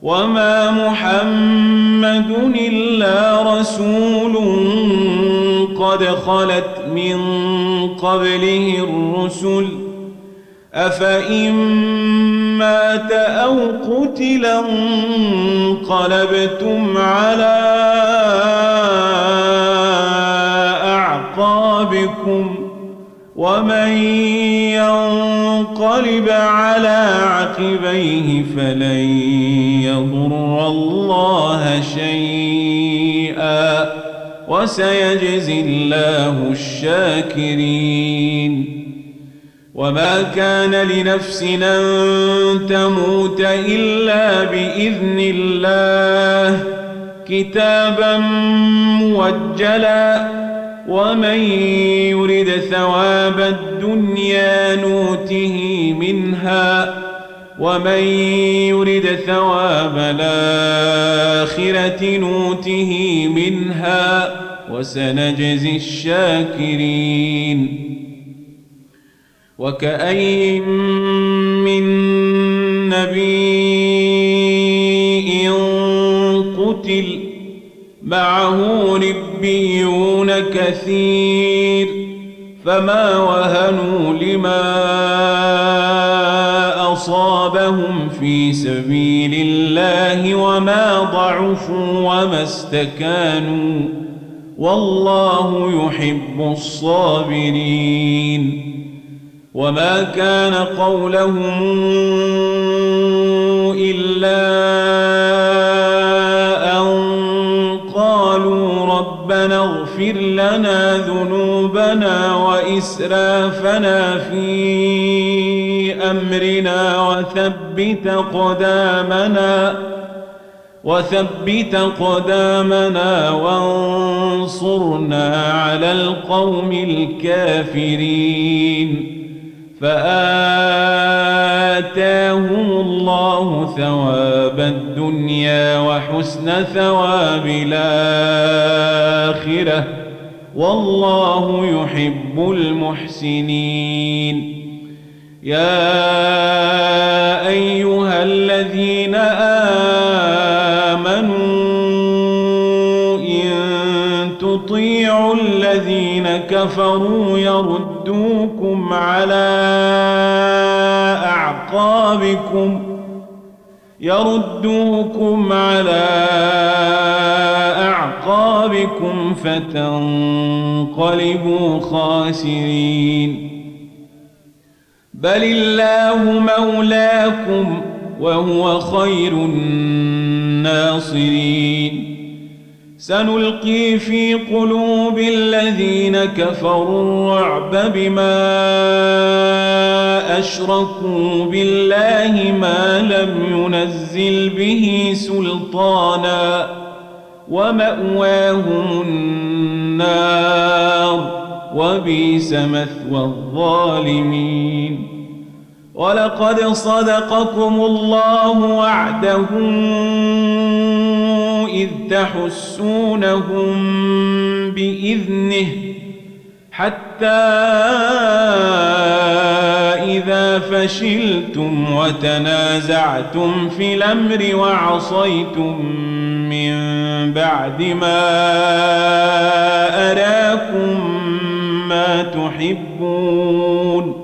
وما محمد إلا رسول قد خلت من قبله الرسل أفإن مات أو قتل انقلبتم على أعقابكم ومن ينقلب على عقبيه فلن يضر الله شيئا وسيجزي الله الشاكرين وما كان لنفس أن تموت إلا بإذن الله كتابا موجلا ومن يرد ثواب الدنيا نوته منها ومن يرد ثواب الآخرة نوته منها وسنجزي الشاكرين وكأين من نبي قتل معه ربيون كثير فما وهنوا لما أصابهم في سبيل الله وما ضعفوا وما استكانوا والله يحب الصابرين وما كان قولهم إلا أن قالوا ربنا اغفر لنا ذنوبنا وإسرافنا في أمرنا وثبت قدامنا وانصرنا على القوم الكافرين فآتاهم الله ثواب الدنيا وحسن ثواب الآخرة والله يحب المحسنين يا أيها الذين آمنوا إن تطيعوا الذين كفروا يردوكم على أعقابكم فتنقلبوا خاسرين بل الله مولاكم وهو خير الناصرين سنلقي في قلوب الذين كفروا الرعب بما أشركوا بالله ما لم ينزل به سلطانا ومأواهم النار وبئس مثوى الظالمين ولقد صدقكم الله وعده إذ تحسونهم بإذنه حتى إذا فشلتم وتنازعتم في الأمر وعصيتم من بعد ما أراكم ما تحبون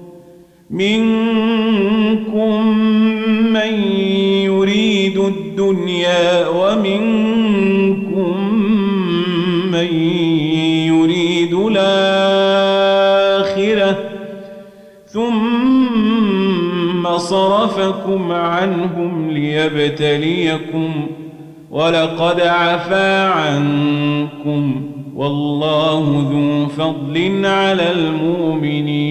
منكم من يريد الدنيا ومنكم من يريد الآخرة ثم صرفكم عنهم ليبتليكم ولقد عفا عنكم والله ذو فضل على المؤمنين